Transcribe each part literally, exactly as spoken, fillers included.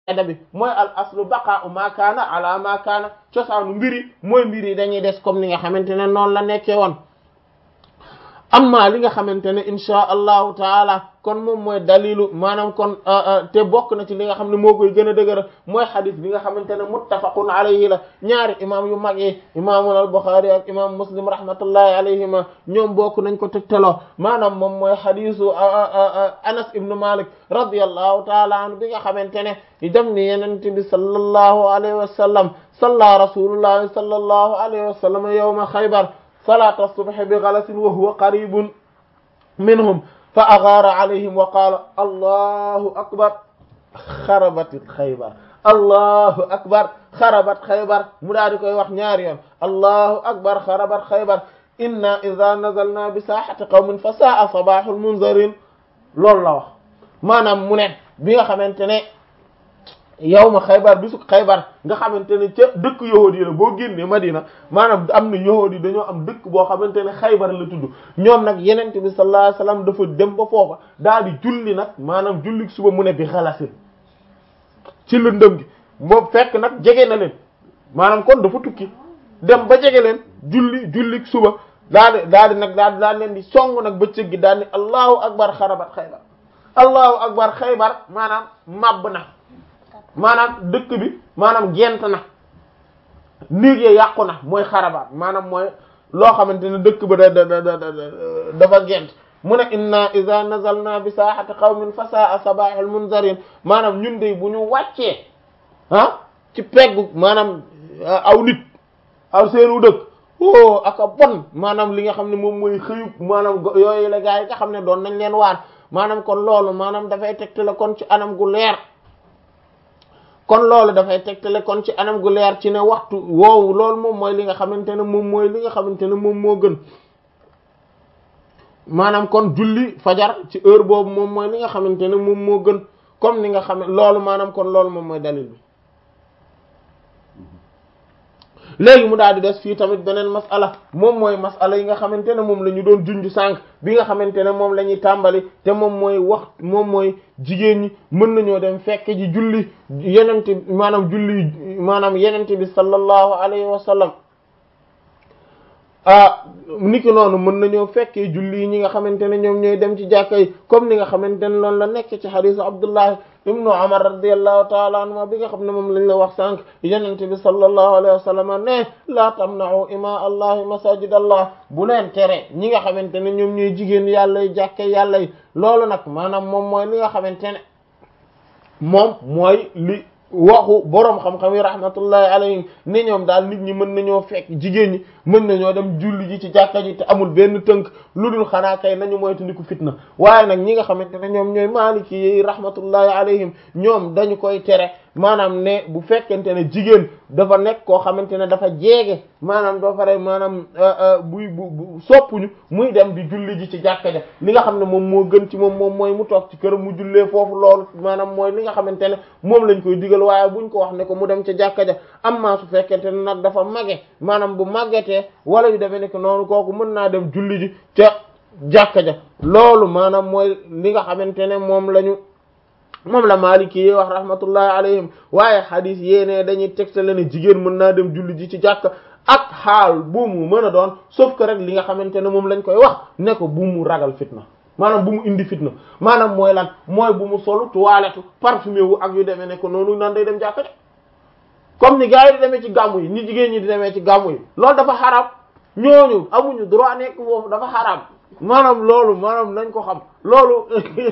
qaida bi mooy al aslu baqa'u ma kaana ala ma kaana cosaanu mbiri mooy mbiri dañuy des comme ni nga xamante ne noonu la nekkee woon amma li nga xamante ne insha allahu taala kon moom mooy dalilu maanaam kon te bokk na ci li nga xam ne moo koy gën a dëgëra mooy xadis bi nga xamante ne muttafaqun alayhi la ñaari imam yu mag yi imaamul al-Bukhari ak imam Muslim rahmatullahi alayhima ñoom bokk nañ ko tegtaloo maanaam moom mooy xadisu Anas ibn Malik radiyallahu taala anhu bi nga xamante ne dem ni yenente bi sallallahu alayhi wa sallam salla rasulullahi sallallahu alayhi wa sallam yawma Khaybar salata as-subhi bi ghalasin wa huwa qaribun minhum fa agaara alayhim wa qaala allahu akbar xarabat Khaybar allahu akbar xarabat Khaybar mu daal di koy wax ñaari yoon allahu akbar xarabat Khaybar inna idha nazalna bi sahati qawmin fa sa'a sabahul munzirin loolu la wax maanaam mu ne bi nga xamante ne yawma Khaybar bisu Khaybar nga xamante ne ca dëkk yahuud yi la boo génnee Madina maanaam am na yahuud yi dañoo am dëkk boo xamante ne Khaybar la tudd ñoom nag yenente bi sallallahu alayhi wasallam dafa dem ba foofa daal di julli nag maanaam julli suba mu ne bi xalasin ci lëndëm gi boobu fekk nag jege na leen maanaam kon dafa tukki dem ba jege leen julli julli suba daal di daal di nag daal di daal leen di song nag bëccëg gi daal di allahu akbar xarabat Khaybar allahu akbar Khaybar maanaam màbb na maanaam dëkk bi maanaam gent na néeg ya yàqu na mooy xarabaat maanaam mooy loo xamante ne dëkk ba da da da dafa gent mu ne inna idha nazalna bi sahati qawmin fa sa'a sabahul munzirin maanaam ñun de bu ñu wàccee ah ci peggu maanaam aw nit aw seenu dëkk oh aka bon maanaam li nga xam ne moom mooy xëyub maanaam yooyu la gaa yi nga xam ne doon nañ leen waan maanaam kon loolu maanaam dafay tegtale kon ci anam gu leer kon loolu dafay tegtale kon ci anam gu leer ci ne waxtu woowu loolu moom mooy li nga xamante ne moom mooy li nga xamante ne moom moo gën maanaam kon julli fajar ci heure boobu moom mooy li nga xamante ne moom moo gën comme ni nga xam loolu maanaam kon loolu moom mooy dalil bi léegi mu daal di des fii tamit beneen masala moom mooy masala yi nga xamante ne moom la ñu doon junj sànq bi nga xamante ne moom la ñuy tàmbali te moom mooy wax moom mooy jigéen ñi mën nañoo dem fekk ji julli yenente maanaam julli maanaam yenente bi sallallahu alayhi wa sallam ah niki noonu mën nañoo fekkee julli yi ñi nga xamante ne ñoom ñooy dem ci jàkka yi comme ni nga xamante ne loolu la nekk ci hadisu Abdullah ibnu Umar radiyallahu ta'ala anhuma bi nga xam ne moom lañ la wax sànq yenente bi sallallahu alayhi wa sallam ne la tamna'u ima allahi masajid allah bu leen tere ñi nga xamante ne ñoom ñooy jigéen yàlla yi jàkke yàlla yi loolu nag maanaam moom mooy li nga xamante ne moom mooy li waxu boroom xam-xam yi rahmatullahi alayhim ne ñoom daal nit ñi mën nañoo fekk jigéen ñi mën nañoo dem julli ji ci jàkka ji te amul benn tënk lu dul xanaa kay nañu moytandiku fitna waaye nag ñi nga xamante ne ñoom ñooy maaliki yi rahmatullahi alayhim ñoom dañu koy tere maanaam ne bu fekkente ne jigéen dafa nekk koo xamante ne dafa jeege maanaam doo pare maanaam buy bu soppuñu muy dem di julli ji ci jàkka ja li nga xam ne moom moo gën ci moom moom mooy mu toog ci këram mu jullee foofu loolu maanaam mooy li nga xamante ne moom lañ koy digal waaye buñ ko wax ne ko mu dem ca jàkka ja amma su fekkente ne nag dafa mage maanaam bu màggetee wala yu demee nekk noonu kooku mën naa dem julli ji ca jàkka ja loolu maanaam mooy li nga xamante ne moom lañu moom la Maliki yi wax rahmatullahi alayhim waaye hadith yéene dañuy tegtale ne jigéen mën naa dem julli ji ci jàkka ak xaal bu mu mën a doon sauf que rek li nga xamante ne moom lañ koy wax ne ko bu mu ragal fitna maanaam bu mu indi fitna maanaam mooy lan mooy bu mu solu toilette parfumé wu ak yu demee ne ko noonu nan day dem jàkka comme ni gars yi di demee ci gàmmu yi ni jigéen ñi di demee ci gàmmu yi loolu dafa xaraam ñooñu amuñu droit nekk foofu dafa xaraam maanaam loolu maanaam nañ ko xam loolu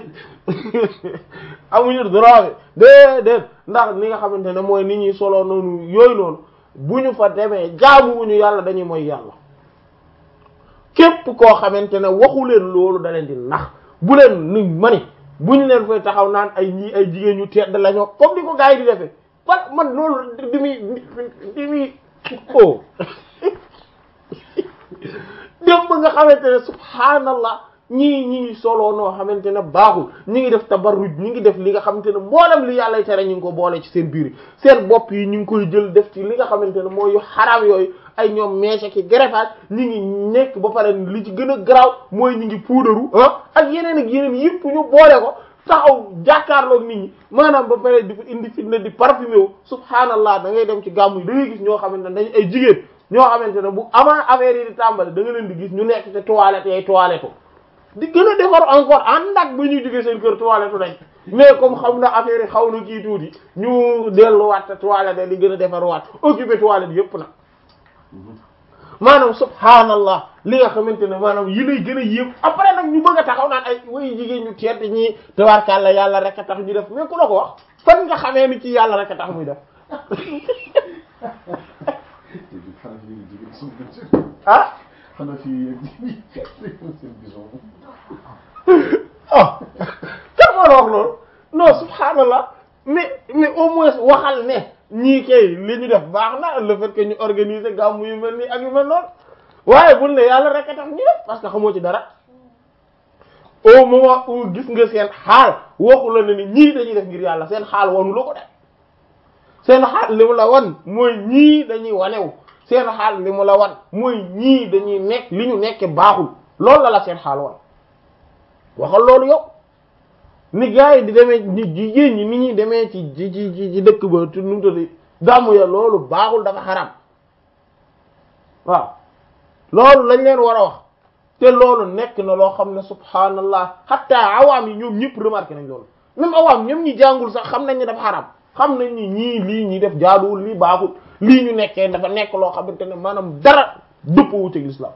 amuñu droit bi déedéet ndax li nga xamante ne mooy nit ñi solo noonu yooyu noonu bu ñu fa demee jaamu wuñu yàlla dañuy mooy yàlla képp koo xamante ne waxu leen loolu da leen di nax bu leen ni mani buñ leen fay taxaw naan ay ñii ay jigéen ñu tedd lañoo comme ni ko gars yi di defee par man loolu di muy di muy oh dem ba nga xamante ne subhaanallah ñii ñi ngi soloo noo xamante ne baaxul ñi ngi def tabarruj ñi ngi def li nga xamante ne mboolem li yàlla tere ñu ngi ko boole ci seen biir seen bopp yi ñu ngi koy jël def ci li nga xamante ne mooy yu xaraam yooyu ay ñoom mèche ki greffage ñi ngi nekk ba pare li ci gën a garaaw mooy ñi ngi puudaru ah ak yeneen ak yeneen yëpp ñu boole ko taxaw jàkkaarloog nit ñi maanaam ba pare di fa indi fitna di parfumé wu subhaanallah da ngay dem ci gàmmu yi da ngay gis ñoo xamante ne dañu ay jigéen ñoo xamante ne bu avant affaire yi di tàmbali da nga leen di gis ñu nekk te toilette yay toilette di gën a defar encore ànd ak ba ñuy jógee seen kër toilette nañ mais comme xam na affaire yi xaw na kii tuuti ñu delluwaat te toilette di gën a defarwaat occupé toilette yëpp nag maanaam subhaanallah li nga xamante ne maanaam yi lay gën a yéem après nag ñu bëgg a taxaw naan ay way jigéen ñu tedd ñi tabarkàlla yàlla rek a tax ñu def mais ku la ko wax fan nga xamee ni ci yàlla rek a tax muy def ah xanaa fii ah kan moo la wax loolu non subhaanallah mais mais au moins waxal ne ñii kay li ñu def baax na le fait que ñu organiser gàmmu yu mel nii ak yu mel noonu waaye bul ne yàlla rek a tax ñu def parce que xamoo ci dara au moment où gis nga seen xaal waxu la ne ni ñii dañuy def ngir yàlla seen xaal wanu la ko def seen xaal li mu la wan mooy ñii dañuy wanew seen xaal li mu la wan mooy ñii dañuy nekk li ñu nekke baaxul loolu la la seen xaal wan waxal loolu yow ni gars yi di demee ñi jigéen ñi ni ñuy demee ci ci ci ci dëkk ba tu nu mu tudd gàmmu ya loolu baaxul dafa xaram waaw loolu lañ leen war a wax te loolu nekk na loo xam ne subhaanallah hatta awaam yi ñoom ñëpp remarqué nañ loolu même awaam ñoom ñi jàngul sax xam nañ ne dafa xaram xam nañ ni ñii lii ñi def jaaduwul lii baaxul lii ñu nekkee dafa nekk loo xamante ne maanaam dara dëppoo ci l'islam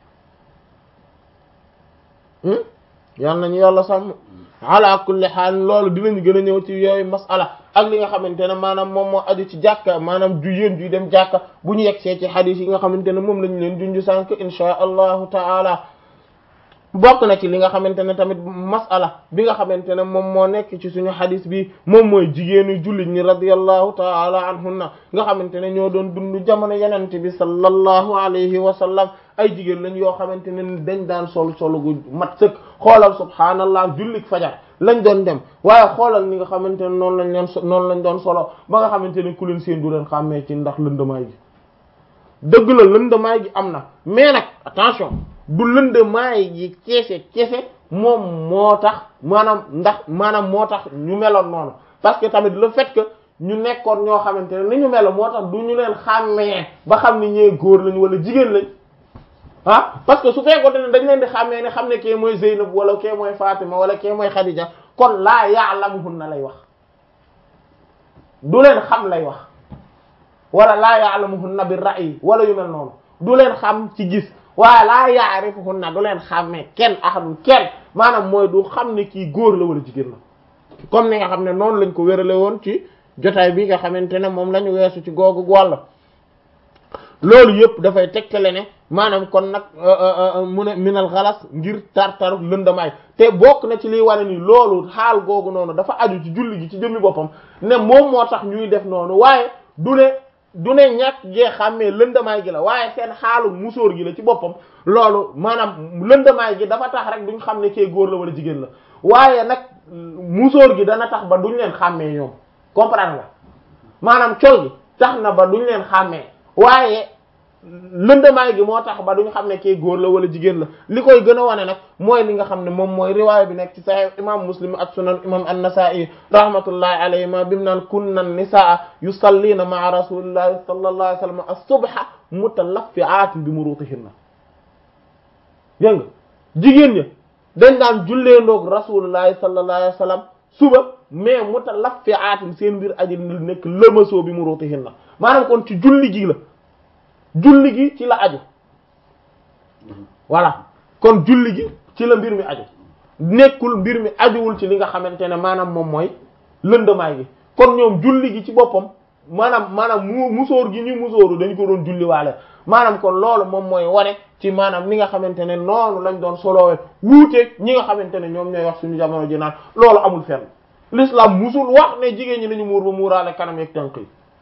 yal nañu yàlla sàmm ala kulli haal loolu dinañu gën a ñëw ci yooyu masala ak li nga xamante ne maanaam moom moo aju ci jàkka maanaam ju yéen juy dem jàkka bu ñu yegsee ci hadith yi nga xamante ne moom lañu leen junju sànk insha allahu taala bokk na ci li nga xamante ne tamit masala bi nga xamante ne moom moo nekk ci suñu hadith bi moom mooy jigéenu jullit ñi radiyallahu taala anhunna nga xamante ne ñoo doon dund jamono yenente bi sallallahu alayhi wa sallam ay jigéen lañ yoo xamante ne dañ daan sol solo gu mat sëkk xoolal subhaanallah jullik fajar lañ doon dem waaye xoolal ni nga xamante ne noonu lañ leen noonu lañ doon solo ba nga xamante ne ku leen seen du leen xàmmee ci ndax lëndamaay gi dëgg la lëndamaay gi am na mais nag attention du lëndamaay gi ceese ceese moom moo tax maanaam ndax maanaam moo tax ñu meloon noonu parce que tamit le fait que ñu nekkoon ñoo xamante ne ni ñu meloon moo tax du ñu leen xàmmee ba xam ni ñee góor lañ wala jigéen lañ ah parce que su fekkoon ne dañ leen di xàmmee ne xam ne kee mooy Zeynab wala kee mooy Fatima wala kee mooy Khadija kon laa ya'lamuhunna lay wax du leen xam lay wax wala laa ya'lamuhunna bir ra'yi wala yu mel noonu du leen xam ci gis waaye laa ya'rifuhunna du leen xàmmee kenn ahadun kenn maanaam mooy du xam ne kii góor la wala jigéen la comme ni nga xam ne noonu lañ ko wérale woon ci jotaay bi nga xamante ne moom la ñu weesu ci googu wàll loolu yëpp dafay tegtale ne maanaam kon nag mu ne minal xalas ngir tartaru lëndamaay te bokk na ci liy wane ni loolu xaal googu noonu dafa aju ci julli gi ci jëmmi boppam ne moom moo tax ñuy def noonu waaye du ne du ne ñàkk gee xàmmee lëndamaay gi la waaye seen xaalu musóor gi la ci boppam loolu maanaam lëndamaay gi dafa tax rek duñ xam ne kee góor la wala jigéen la waaye nag musóor gi dana tax ba duñ leen xàmmee ñoom comprendre nga maanaam col gi tax na ba duñ leen xàmmee waaye lëndamaay gi moo tax ba duñu xam ne kii góor la wala jigéen la li koy gën a wane nag mooy li nga xam ne moom mooy riwaaya bi nekk ci sahih imam muslim ak sunan imam an-nasa'i rahmatullahi alayhima bim naan kunna nisaa yusallina ma'a rasulillahi sallallahu alayhi wa sallam as-subha mutalaffi'atin bi murutihinna dégg nga jigéen ñi dañ daan jullee ndoog rasulillahi sallallahu alayhi wa sallam suba mais mutalaffi'atin seen mbir aji nekk lëmasoo bi murutihinna maanaam kon ci julli gi la julli gi ci la aju voilà kon julli gi ci la mbir mi aju nekkul mbir mi ajuwul ci li nga xamante ne maanaam moom mooy lëndamaay gi kon ñoom julli gi ci boppam maanaam maanaam mu musóor gi ñu musóoru dañ ko doon julli waale maanaam kon loolu moom mooy wane ci maanaam li nga xamante ne noonu lañ doon solowee wuuteeg ñi nga xamante ne ñoom ñooy wax suñu jamono ji naan loolu amul fenn l'islam musul wax ne jigéen ñi nañu muur ba muuraale kanam yeeg tànk yi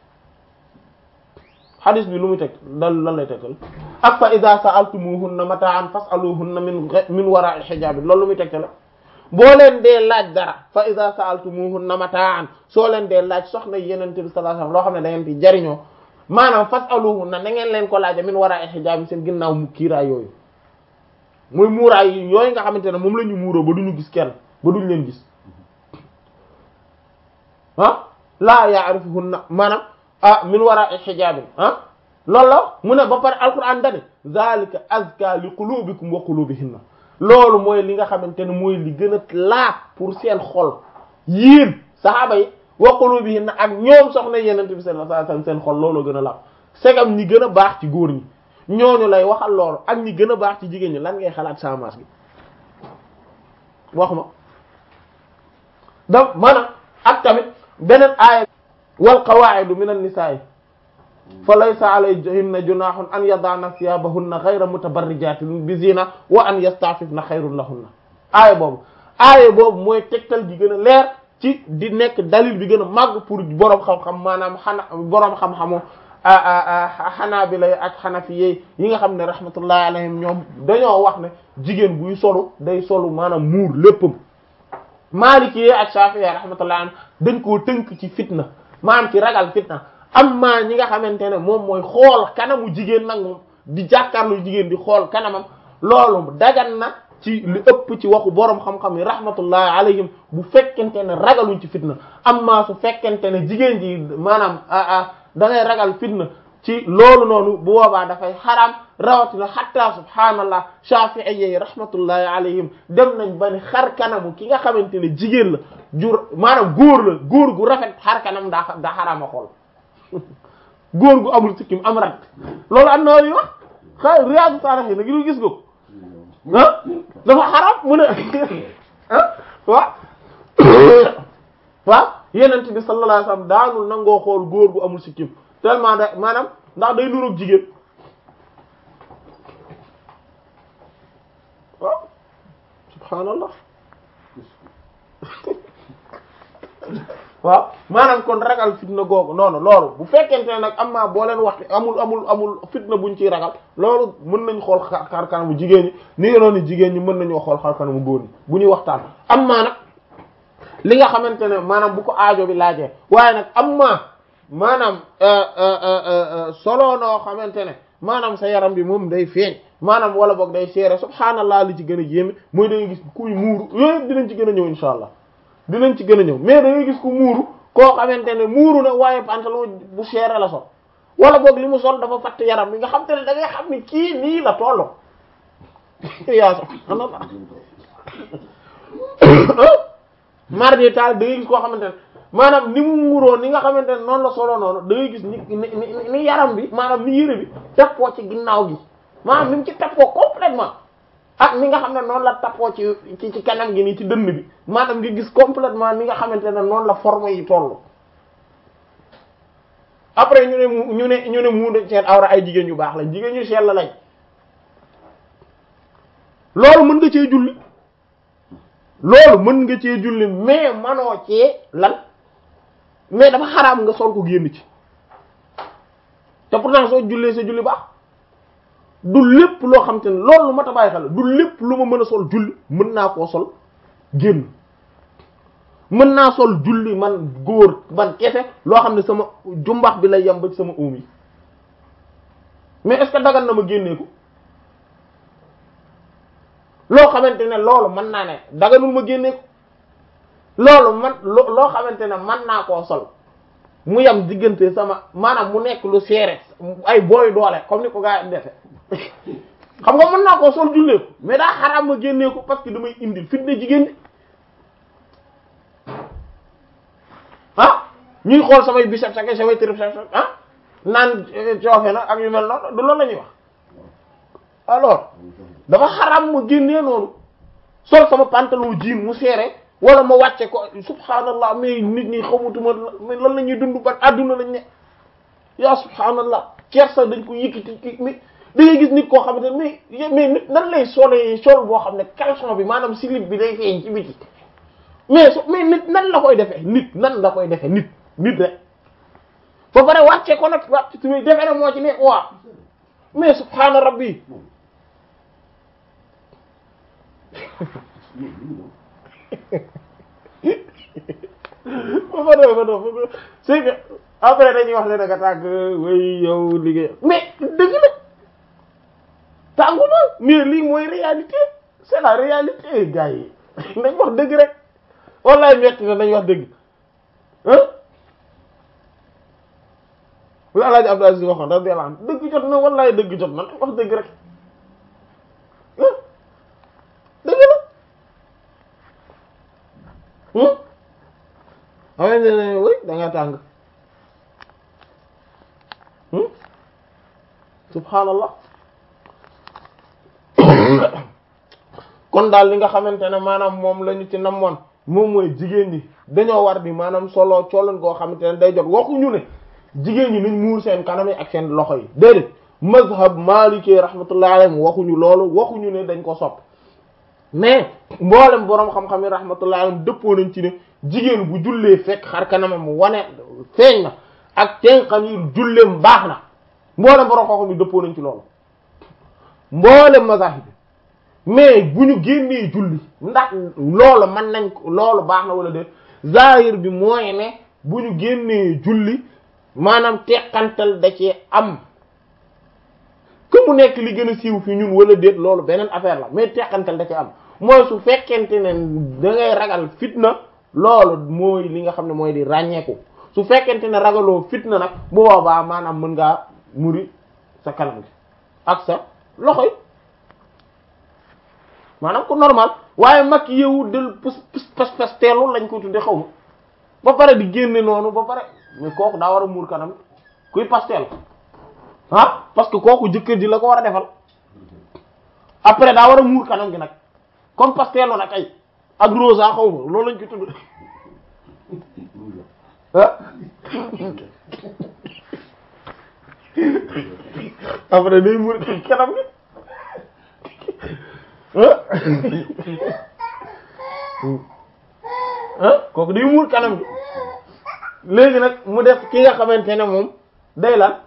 hadis bi lu muy teg dal lan lay tegal ak fa iza sa'altumuhunna mata'an fas'aluhunna min min wara'i hijab loolu lu muy teg la boo leen dee laaj dara fa iza sa'altumuhunna mata'an soo leen dee laaj soxna yenente bi sallallahu alayhi wasallam loo xam ne da ngeen di jariñoo maanaam fas'aluhunna na ngeen leen ko laaja min wara'i hijab seen ginnaaw mu kiiraay yooyu muy muuraay yooyu nga xamante ne moom la ñu muuroo ba duñu gis kenn ba duñ leen gis ah laa ya'rifuhunna maanaam ah min wara'i hijaabin ah loolu la mu ne ba pare alquran dane zalika azka li qulubikum wa qulubihinna loolu mooy li nga xamante ne mooy li gën a laab pour seen xol yéen sahaaba yi wa qulubihinna ak ñoom soxna yenente bi sallallahu alayhi wasallam seen xol looloo gën a laab segam ñi gën a baax ci góor ñi ñooñu lay waxal loolu ak ñi gën a baax ci jigéen ñi lan ngay xalaat samaas gi wax ma donc maanaam ak tamit beneen aaya wal qawaa'idu min an-nisaa'i fa laysa alayhinna junaahun an yada'na thiyabahunna ghayra mutabarrijatin bi zina wa an yasta'fifna khayrun lahunna aaya boobu aaya boobu mooy tegtal gi gën a leer ci di nekk dalil bi gën a màgg pour boroom xam-xam maanaam xana boroom xam-xamu xanaabila ak xanafiye yi nga xam ne rahmatullahi alayhim ñoom dañoo wax ne jigéen buy solu day solu maanaam muur léppam Maliki ak Shafi'i rahmatullahi alayhim dañ koo tënk ci fitna maanaam ci ragal fitna amma ñi nga xamante ne moom mooy xool kanamu jigéen nag moom di jàkkaarlu jigéen di xool kanamam loolu dagan na ci li ëpp ci waxu boroom xam-xam yi rahmatullahi alayhim bu fekkente ne ragaluñ ci fitna amma su fekkente ne jigéen ji maanaam da ngay ragal fitna ci loolu noonu bu boobaa dafay xaraam rawatina hatta subhaanallah Shafi'i rahmatullahi alayhim dem nañ ba ni xar kanamu ki nga xamante ne jigéen la jur maanaam góor la góor gu rafet xar kanam daa daa xaraama xool góor gu amul sikkim am rat loolu am na wax xay Riyâdous Sâlihîne nag gis nga ko ah dafa xaraam mu ne ah waaw waaw Yonent bi sallallahu alayhi wasallam daanul nangoo xool góor gu amul sikkim tellement da maanaam ndax day nuroog jigéen waaw subhaanallah waaw maanaam kon ragal fitna googu noonu loolu bu fekkente ne nag am naa boo leen wax amul amul amul fitna buñ ciy ragal loolu mën nañ xool xar kanamu jigéen ñi ni nga noonu jigéen ñi mën nañoo xool xar kanamu góor ñi bu ñuy waxtaan am maa nag li nga xamante ne maanaam bu ko aajo bi laajee waaye nag am maa maanaam solo noo xamante ne maanaam sa yaram bi moom day feeñ maanaam wala boog day seere subhaanallah li ci gën a yéeme mooy da ngay gis kuy muuru yooyu dinañ ci gën a ñëw insha allah dinañ ci gën a ñëw mais da ngay gis ku muuru koo xamante ne muuru na waaye pantalon bu seere la sol wala boog li mu sol dafa fatt yaram bi nga xam te ne da ngay xam ni kii nii la tollo yaa subhaanallah mardi taal da ngay gis koo xamante ne maanaam ni mu muuroo ni nga xamante ne noonu la solo noonu da ngay gis ni ni ni yaram bi maanaam ni yére bi tappoo ci ginnaaw gi maanaam ni mu ci tappoo complètement ak ni nga xam ne noonu la tappoo ci ci ci kanam gi nii ci dënn bi maanaam nga gis complètement ni nga xamante ne noonu la forme yi tollu après ñu ne mu ñu ne ñu ne mu seen awra ay jigéen yu baax lañ jigéen ñu sell lañ loolu mën nga cee julli loolu mën nga cee julli mais manoo cee lan mais dafa xaraam nga sol ko génn ci te pourtant soo jullee sa julli baax du lépp loo xam te ne loolu lu ma ta bàyyi xel du lépp lu ma mën a sol julli mën naa koo sol génn mën naa sol julli man góor man kese loo xam ne sama jumbax bi lay yem ba ci sama oom yi mais est-ce que dagan na ma génnee ko loo xamante ne loolu mën naa ne daganul ma génnee ko loolu man loo xamante ne mën naa koo sol mu yam diggante sama maanaam mu nekk lu seere ay booy doole comme ni ko gaa yi defe xam nga mën naa koo sol jullee ko mais daa xaraam ma génnee ko parce que damay indil fitna jigéen ñi ah ñuy xool samay biceps ak samay triceps ah naan coofe na ak yu mel noonu du loolu la ñuy wax alors dafa xaraam ma génnee noonu sol sama pantalon jean mu seere wala ma wàcce ko subhaanallah mais nit ñi xamutuma mais lan la ñuy dund ba adduna lañ ne yaa subhaanallah kersa dañ ko yëkkati mais da ngay gis nit koo xamante ne mais mais nit nan lay solee sol boo xam ne caleçon bi maanaam slip bi day feeñ ci biti mais so mais nit nan la koy defee nit nan la koy defee nit nit rek ba pare wàcce ko nag wàcc ci defee na moo ci ne waa mais subhaana rabbi ba fa do fa do c'est que après dañuy wax ne danga tàgg way yow liggéey mais dëgg la tàngu na mais lii mooy réalité c'est la réalité gars yi nañ wax dëgg rek wallaay metti na nañ wax dëgg ah lu Alaaji Abdou Aziz waxoon radiyallahu anhu dëgg jot na wallahi dëgg jot na wax dëgg rek ah dëgg la xamee ne ne wéy da nga tàng subhaanallah kon daal li nga xamante ne maanaam moom la ñu ci namoon moom mooy jigéen ñi dañoo war di maanaam solo colon goo xamante ne day jot waxuñu ne jigéen ñi nañ muur seen kanam yi ak seen loxo yi déedéet mazhab maliki rahmatullahi alayhi waxuñu loolu waxuñu ne dañ ko sopp mais mboolem boroom xam-xam yi rahmatullahi alayhi dëppoo nañ ci ne jigéen bu jullee fekk xar kanamam mu wane feeñ na ak tenqam yi julleem baax na mboolem boroom xam-xam yi dëppoo nañ ci loolu mboolem mazahib mais bu ñu génnee julli ndax loolu mën nañ ko loolu baax na wala déet zahir bi mooy ne bu ñu génnee julli maanaam teqantal da cee am que mu nekk li gën a siiw fi ñun wala déet loolu beneen affaire la mais teqantal da cee am mooy su fekkente ne da ngay ragal fitna loolu mooy li nga xam ne mooy di ràññeeku su fekkente ne ragaloo fitna nag bu boobaa maanaam mën ngaa muri sa kanam gi ak sa loxo yi maanaam ku normal waaye mag yow del pas pas teelu lañ ko tudde xaw ma ba pare di génne noonu ba pare mais kooku daa war a muur kanam kuy pastel ah parce que kooku jëkkër ji la ko war a defal après daa war a muur kanam gi nag comme pastelu nag ay ak rosa xaw ma loolu lañ ko tudd ah après day muur kanam gi ah kooku day muur kanam gi léegi nag mu def ki nga xamante ne moom day lan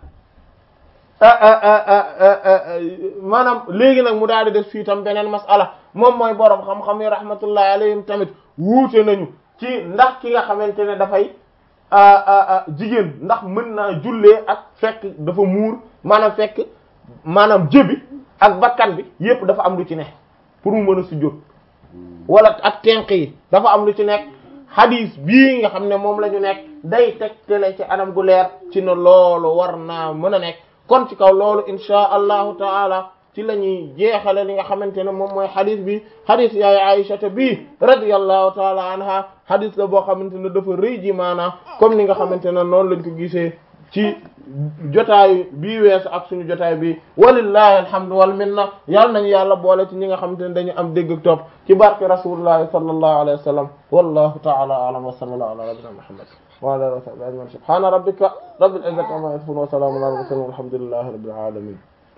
maanaam léegi nag mu daal di def fii tam beneen masala moom mooy borom xam-xam yi rahmatullahi alayhim tamit wuute nañu ci ndax ki nga xamante ne dafay jigéen ndax mën naa jullee ak fekk dafa muur maanaam fekk maanaam jëbi ak bakkan bi yépp dafa am lu ci nekk pour mu mën a sujjóot wala ak tenq yi dafa am lu ci nekk hadis bii nga xam ne moom la ñu nekk day tegtale ci anam gu leer ci ne loolu war naa mën a nekk kon ci kaw loolu insha allahu taala ci la ñuy jeexale li nga xamante ne moom mooy hadis bi hadis yaay Aïshata bi radiyallahu taala anha hadis la boo xamante ne dafa rëy ji maanaa comme ni nga xamante ne noonu lañ ko gisee ci jotaay bii weesu ak suñu jotaay bi walillahi alhamdu wal minna yàlla nañu yàlla boole ci ñi nga xamante ne dañu am dégg ak topp ci barke rasulullahi sallallahu alayhi wa sallam wallahu ta'ala a'lam wa sallallahu ala nabiyyina muhammad wa ala alihi wa sahbihi ajma'in subhana rabbika rabbil izzati amma yasifun wa salamun ala mursalin walhamdulillahi rabbil alamin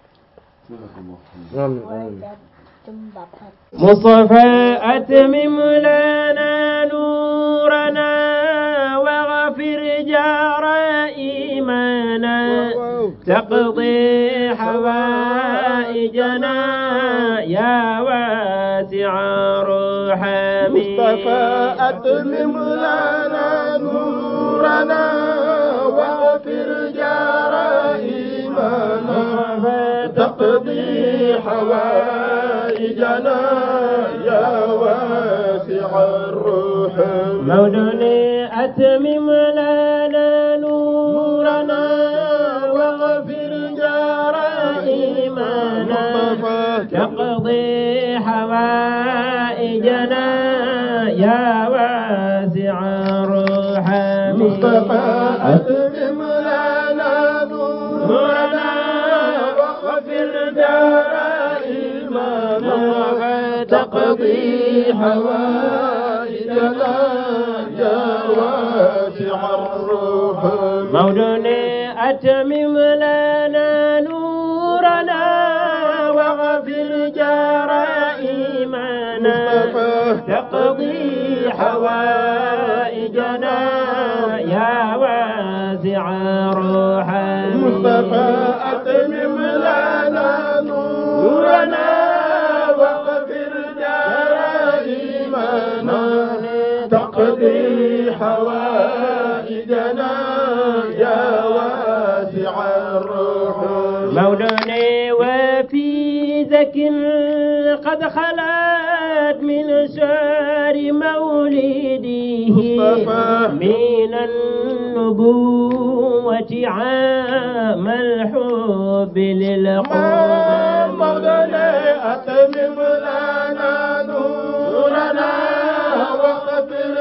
amin amin مصطفى أتمم لنا نورنا واغفر جرائمنا تقضي حوائجنا يا واسع الرحم مصطفى أتمم لنا نورنا واغفر جرائمنا تقضي حوائجنا يا واسع الرحم مولوني أتمم لنا نورنا واغفر جرائمنا تقضي حوائجنا يا واسع الرحم مصطفى أتمم لنا نورنا واغفر جرائمنا تقضي حوائجنا يا واسع الرحم مولوني أتمم لنا نورنا واغفر جرائمنا تقضي حوائجنا يا واسع الرحم مصطفى أتمم لنا نورنا واغفر جرائمنا تقضي حوائجنا يا واسع الرحم مولوني وفي زك قد خلا حلت من شهر مولده من النبوة عام الحب للقرب مولانا أتمم لنا نورنا واغفر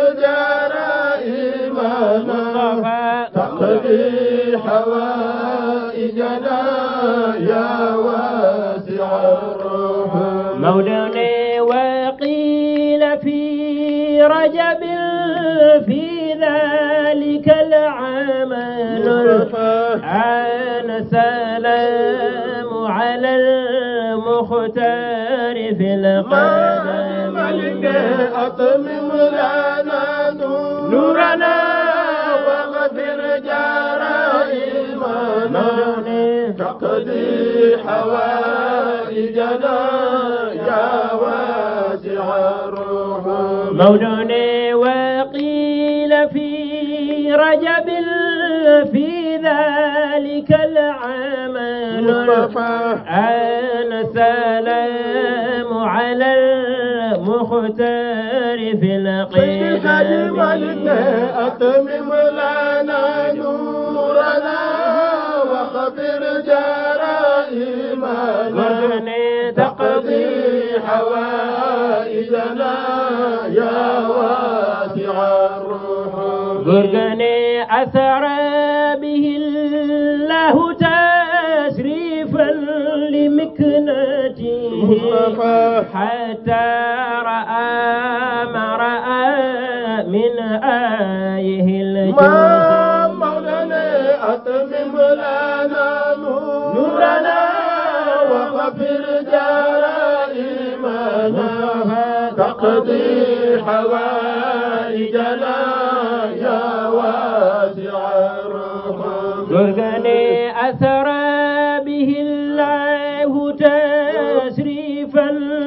جرائمنا تقضي حوائجنا يا واسع الرحمة مولانا وقيل في رجب في ذلك العمل أنا سلام على المختار في القدم أتمم لنا نورنا واغفر جرائمنا تقضي حوائجنا يا واسع الرحمة مولانا وقيل في رجب في ذلك العمل أنا سلام على المختار في القدم أتمم لنا نورنا واغفر جرائمنا تقضي حوائجنا يا واسع الرحمة برقني أثر به الله تشريفا لمكنته حتى رأى ما رأى من آيه الجود مولانا أتمم لنا نورنا واغفر جرائمنا تقضي حوائجنا يا واسع الرحمة برقني أثر به الله تشريفا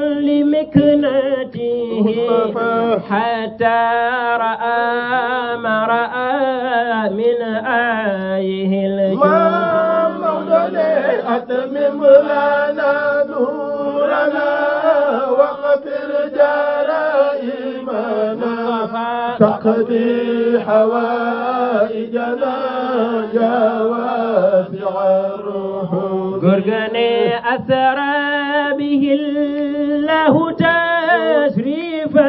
لمكنته حتى رأى ما رأى من آيه الجود مولانا أتمم لنا نورنا واغفر جرائمنا تقضي حوائجنا يا واسع الرحمة قرقني أثر به الله تشريفا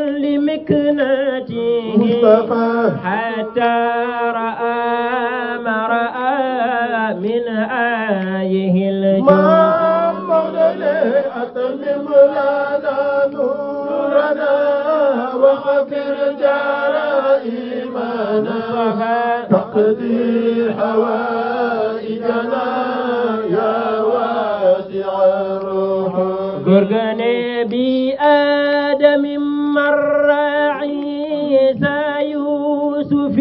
لمكنته حتى رأى ما رأى من آيه الجود مولانا أتمم لنا نورنا واغفر جرائمنا تقضي حوائجنا يا واسع الرحمة قرقني بآدم مر عيسى يوسف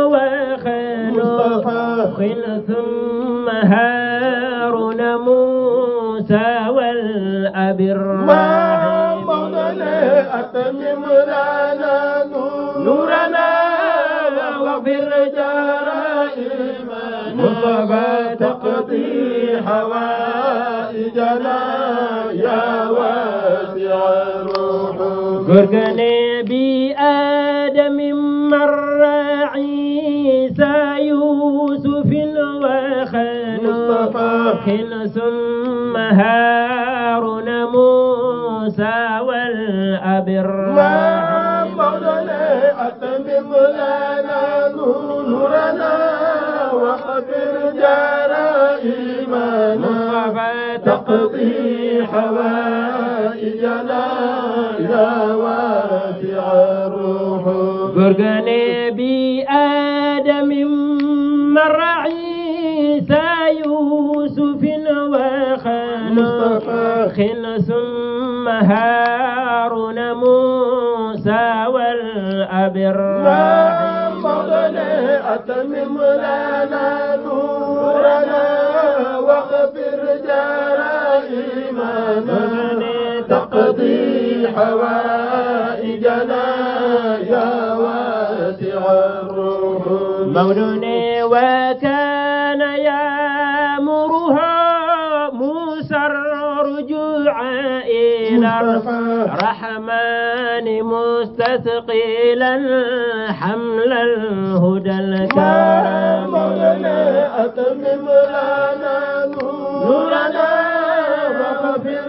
وخنوخ ثم هارون موسى والأب الرحيم مولانا أتمم لنا نورنا واغفر جرائمنا تقضي حوائجنا يا واسع الرحمة قرقني بآدم مر عيسى يوسف وخنوخ ثم هارون موسى والأب الرحيم مولانا أتمم لنا نورنا واغفر جرائمنا تقضي حوائجنا يا واسع الرحمة قرقني بآدم مر عيسى يوسف وخنوخ ثم هارون موسى والأب الرحيم مولانا أتمم لنا نورنا واغفر جرائمنا تقضي حوائجنا يا واسع الرحمة مولانا وكان يأمرها موسى الرجوع إلى الرحمن مستثقلا حمل الهدى الكرام أتمم لنا نورنا واغفر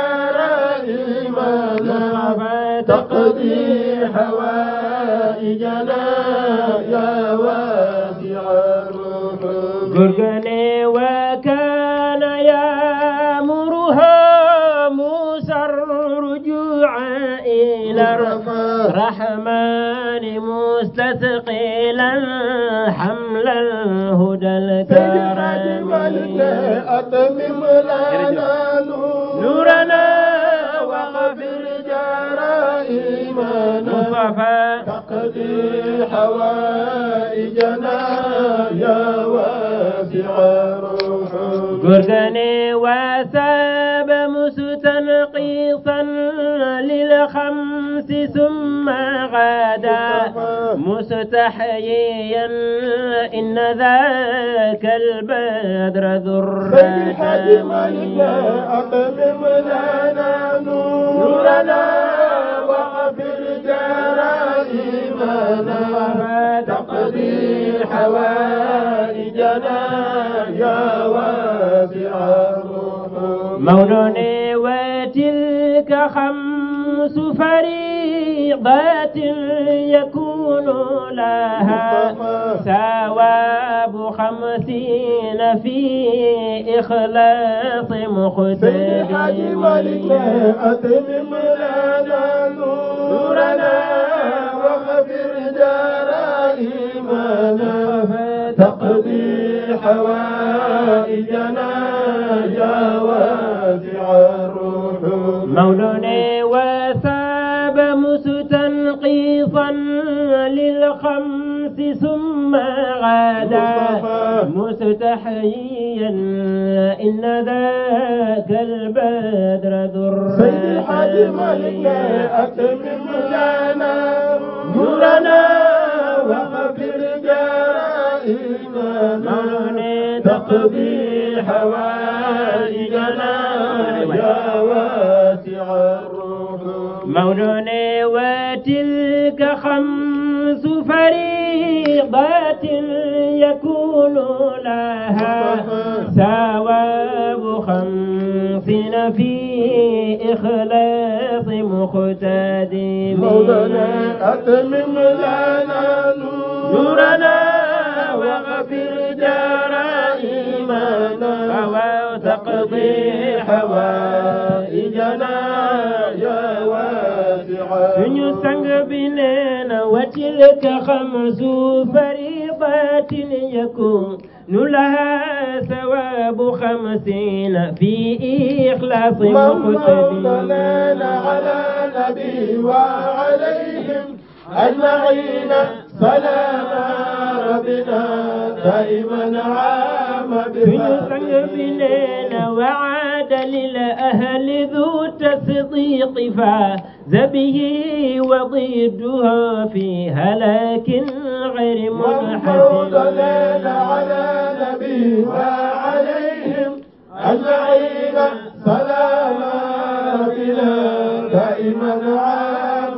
جرائمنا تقضي حوائجنا يا واسع الرحمن. وكان يأمرها موسى الرجوع إلى الرحمن مستثقلا حمل الهدى الكرام. أتمم لنا نورنا واغفر جرائمنا تقضي حوائجنا يا واسع الرحمن. وساب مستنقيصا للخمس ثم غدا مستحييا إن ذاك البدر ذو الرتم. أتمم لنا نورنا واغفر جرائمنا تقضي حوائجنا يا واسع مولوني. وتلك خمس فريضات يكون لها ثواب خمسين في إخلاص مقتدين. أتمم لنا نورنا واغفر جرائمنا تقضي حوائجنا يا واسع الرحمن. مولوني. وثاب مستنقيصا للخمس ثم غدا مستحييا إن ذاك البدر ذو الرتم. أتمم لنا نورنا واغفر جرائمنا تقضي حوائجنا يا واسع الرحمن. مولوني. وتلك خمس فريضات يكون لها ثواب خمسين في إخلاص مقتدين. مولانا أتمم لنا نورنا واغفر جرائمنا وتقضي حوائجنا يا واسع. suñu sang bi nee na وتلك خمس فريضات يكون لها ثواب خمسين في إخلاص مقتدين. على نبي وعليهم أجمعين سلام ربنا دائما عام بنا وعاد للأهل ذو تصديق فاز به وضده في هلاك غير منحسن. على نبي وعليهم أجمعين سلام ربنا دائما عام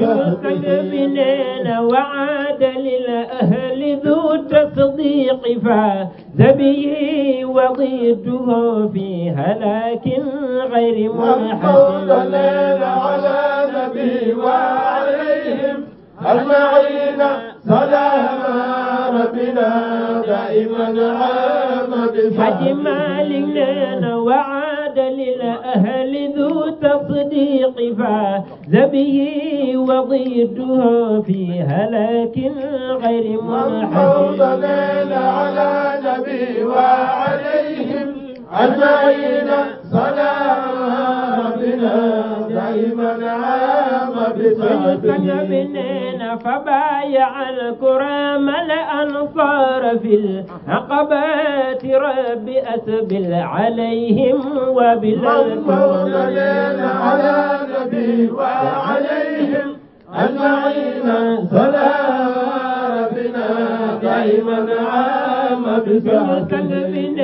بنا وعاد للأهل ذو تصديق فاز به وضده في هلاك غير منحسن. على نبي وعليهم أجمعين سلام ربنا دائما عام حج مالك وعاد للأهل ذو تصديق فاز به وضده في هلاك غير منحسن. على نبي وعليهم أجمعين سلام ربنا دائما عام بسعدنا فبايع الكرام الأنصار في العقبات رب أسبل عليهم وبالكرام. على نبي وعليهم أجمعين سلام ربنا دائما عام بسعدنا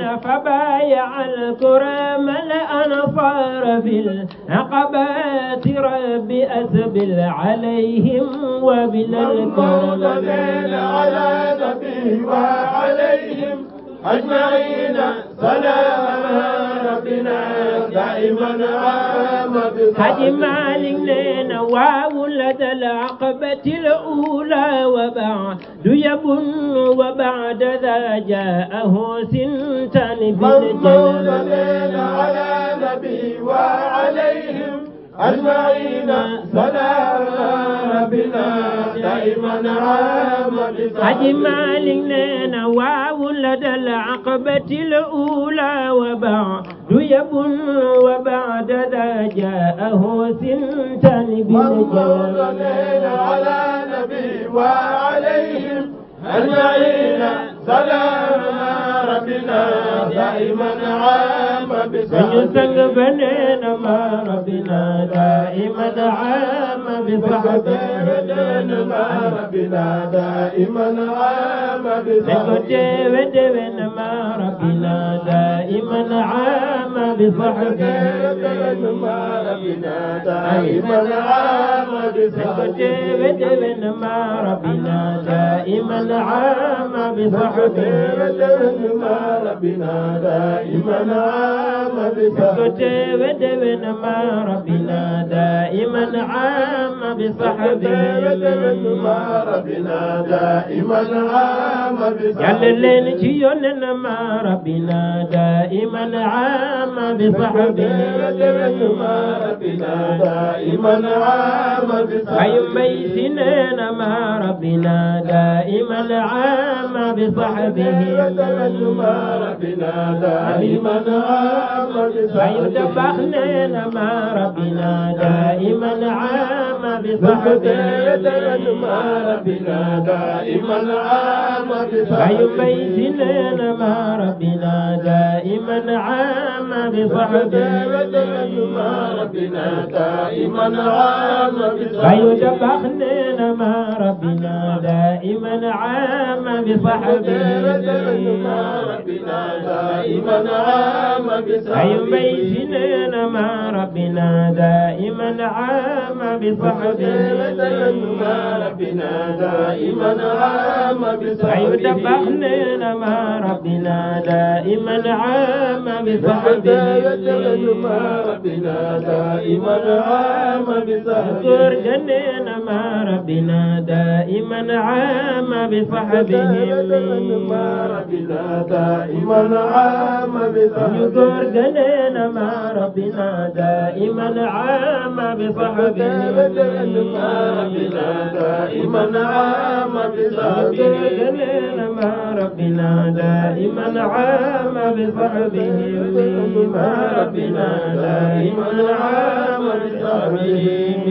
فبايع الكرام الأنصار في العقبات رب أسبل عليهم وبلا الكرم على نبي وعليهم أجمعين سلام ربنا دائما عام حج مالك لنا وولد العقبة الأولى وبعد يبن وبعد ذا جاءه سنتان بالجلال على نبي وعليهم أجمعين سلام ربنا دائما عام حج مالك لنا وولد العقبة الأولى وبعد يبن وبعد ذا جاءه سنتان بالجلال على نبي وعليهم أجمعين سلام ربنا دائما عام بصحبه فنينا ما ربنا دائما عام بصحبه ما ربنا دائما عام بصحبه ودونا ما ربنا دائما عام بصحبه ما ربنا دائما عام بصحبه ودونا ما ربنا دائما عام بصحبه ما ربنا دائما عام بصحبه ودونا ما ربنا دائما عام بصحبه ما ربنا دائما عام يلا نجينا ما ربنا دائما عام بصحبه ما ربنا دائما عام أي ميسنا ما ربنا دائما عام بصحبه ما ربنا دائما عام أي دبخنا ما ربنا دائما عام بصحبه ما ربنا دائما عام أي ميسنا ما ربنا دائما عام بصحبه ما ربنا دائما عام أي دبخنا ما ربنا دائما عام بصحبه ما ربنا دائما عام أي ميسنا ما ربنا دائما عام بصحبه ما ربنا دائما عام أي دبخنا ما ربنا دائما عام بصحبه ما ربنا دائما عام اذكر جنينا ما ربنا دائما عام بصحبه ما ربنا دائما عام اذكر جنينا ما ربنا دائما عام بصحبه ما ربنا دائما عام اذكر جنينا ما ربنا دائما عام بصحبه ما ربنا دائما عام بصحبه